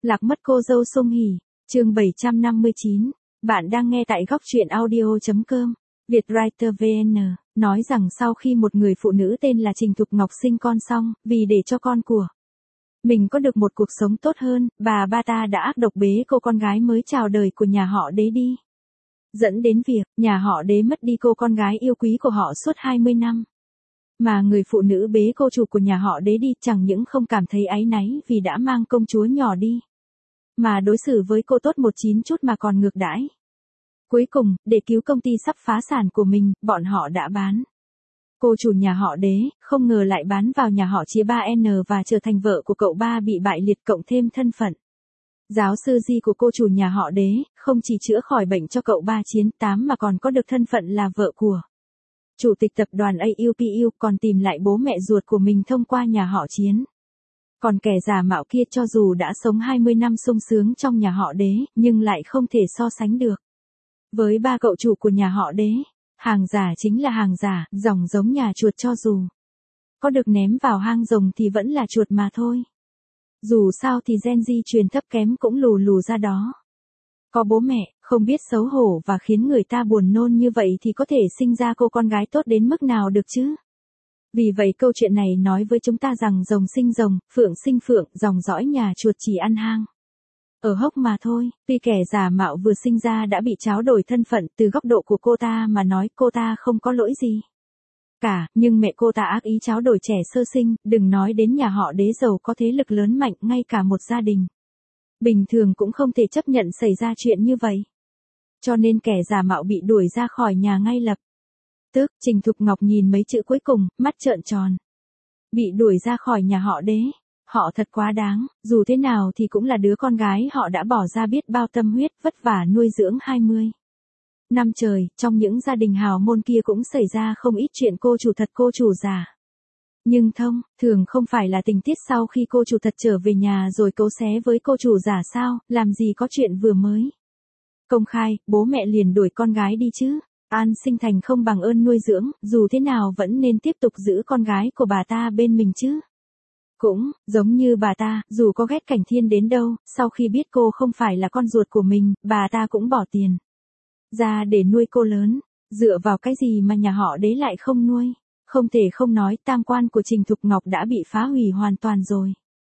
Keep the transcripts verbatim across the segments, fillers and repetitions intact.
Lạc mất cô dâu Song Hỷ, chương bảy trăm năm mươi chín. Bạn đang nghe tại góc truyện audio chấm com. Vietwriter vê en nói rằng sau khi một người phụ nữ tên là Trình Thục Ngọc sinh con xong, vì để cho con của mình có được một cuộc sống tốt hơn, bà ba ta đã ác độc bế cô con gái mới chào đời của nhà họ Đế đi. Dẫn đến việc, nhà họ Đế mất đi cô con gái yêu quý của họ suốt hai mươi năm. Mà người phụ nữ bế cô chủ của nhà họ Đế đi chẳng những không cảm thấy áy náy vì đã mang công chúa nhỏ đi, mà đối xử với cô tốt một chín chút mà còn ngược đãi. Cuối cùng, để cứu công ty sắp phá sản của mình, bọn họ đã bán cô chủ nhà họ Đế, không ngờ lại bán vào nhà họ Chia ba N và trở thành vợ của cậu ba bị bại liệt, cộng thêm thân phận giáo sư Di của cô chủ nhà họ Đế, không chỉ chữa khỏi bệnh cho cậu ba Chiến tám mà còn có được thân phận là vợ của chủ tịch tập đoàn a u pê u, còn tìm lại bố mẹ ruột của mình thông qua nhà họ Chiến. Còn kẻ giả mạo kia cho dù đã sống hai mươi năm sung sướng trong nhà họ Đế, nhưng lại không thể so sánh được với ba cậu chủ của nhà họ Đế. Hàng giả chính là hàng giả, dòng giống nhà chuột cho dù có được ném vào hang rồng thì vẫn là chuột mà thôi. Dù sao thì gen di truyền thấp kém cũng lù lù ra đó. Có bố mẹ, không biết xấu hổ và khiến người ta buồn nôn như vậy thì có thể sinh ra cô con gái tốt đến mức nào được chứ? Vì vậy câu chuyện này nói với chúng ta rằng rồng sinh rồng, phượng sinh phượng, dòng dõi nhà chuột chỉ ăn hang ở hốc mà thôi. Tuy kẻ giả mạo vừa sinh ra đã bị tráo đổi thân phận, từ góc độ của cô ta mà nói cô ta không có lỗi gì cả, nhưng mẹ cô ta ác ý tráo đổi trẻ sơ sinh, đừng nói đến nhà họ Đế giàu có thế lực lớn mạnh, ngay cả một gia đình bình thường cũng không thể chấp nhận xảy ra chuyện như vậy. Cho nên kẻ giả mạo bị đuổi ra khỏi nhà ngay lập tức. Trình Thục Ngọc nhìn mấy chữ cuối cùng, mắt trợn tròn. Bị đuổi ra khỏi nhà họ Đế, họ thật quá đáng, dù thế nào thì cũng là đứa con gái họ đã bỏ ra biết bao tâm huyết vất vả nuôi dưỡng hai mươi năm trời. Trong những gia đình hào môn kia cũng xảy ra không ít chuyện cô chủ thật cô chủ giả. Nhưng thông thường không phải là tình tiết sau khi cô chủ thật trở về nhà rồi cấu xé với cô chủ giả sao, làm gì có chuyện vừa mới công khai, bố mẹ liền đuổi con gái đi chứ. An sinh thành không bằng ơn nuôi dưỡng, dù thế nào vẫn nên tiếp tục giữ con gái của bà ta bên mình chứ. Cũng, giống như bà ta, dù có ghét Cảnh Thiên đến đâu, sau khi biết cô không phải là con ruột của mình, bà ta cũng bỏ tiền ra để nuôi cô lớn. Dựa vào cái gì mà nhà họ Đế lại không nuôi? Không thể không nói tam quan của Trình Thục Ngọc đã bị phá hủy hoàn toàn rồi.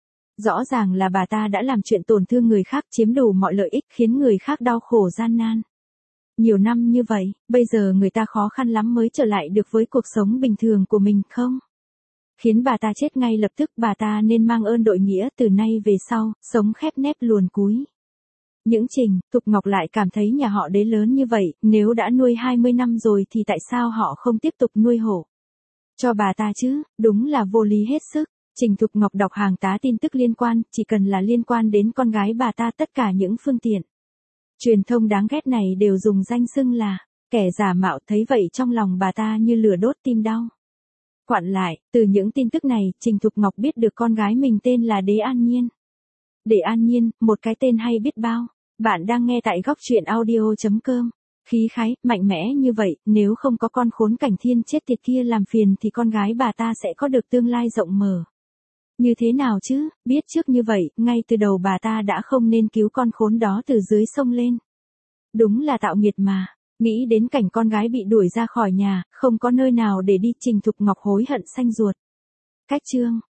Rõ ràng là bà ta đã làm chuyện tổn thương người khác, chiếm đủ mọi lợi ích, khiến người khác đau khổ gian nan nhiều năm như vậy, bây giờ người ta khó khăn lắm mới trở lại được với cuộc sống bình thường của mình không? Khiến bà ta chết ngay lập tức, bà ta nên mang ơn đội nghĩa từ nay về sau, sống khép nép luồn cúi. Những Trình Thục Ngọc lại cảm thấy nhà họ Đế lớn như vậy, nếu đã nuôi hai mươi năm rồi thì tại sao họ không tiếp tục nuôi hộ cho bà ta chứ, đúng là vô lý hết sức. Trình Thục Ngọc đọc hàng tá tin tức liên quan, chỉ cần là liên quan đến con gái bà ta, tất cả những phương tiện truyền thông đáng ghét này đều dùng danh xưng là kẻ giả mạo. Thấy vậy trong lòng bà ta như lửa đốt tim đau. Quặn lại, từ những tin tức này, Trình Thục Ngọc biết được con gái mình tên là Đế An Nhiên. Đế An Nhiên, một cái tên hay biết bao. Bạn đang nghe tại góc truyện audio chấm com. Khí khái, mạnh mẽ như vậy, nếu không có con khốn Cảnh Thiên chết tiệt kia làm phiền thì con gái bà ta sẽ có được tương lai rộng mở như thế nào chứ? Biết trước như vậy, ngay từ đầu bà ta đã không nên cứu con khốn đó từ dưới sông lên. Đúng là tạo nghiệt mà. Nghĩ đến cảnh con gái bị đuổi ra khỏi nhà, không có nơi nào để đi, Trình Thục Ngọc hối hận xanh ruột. Cách chương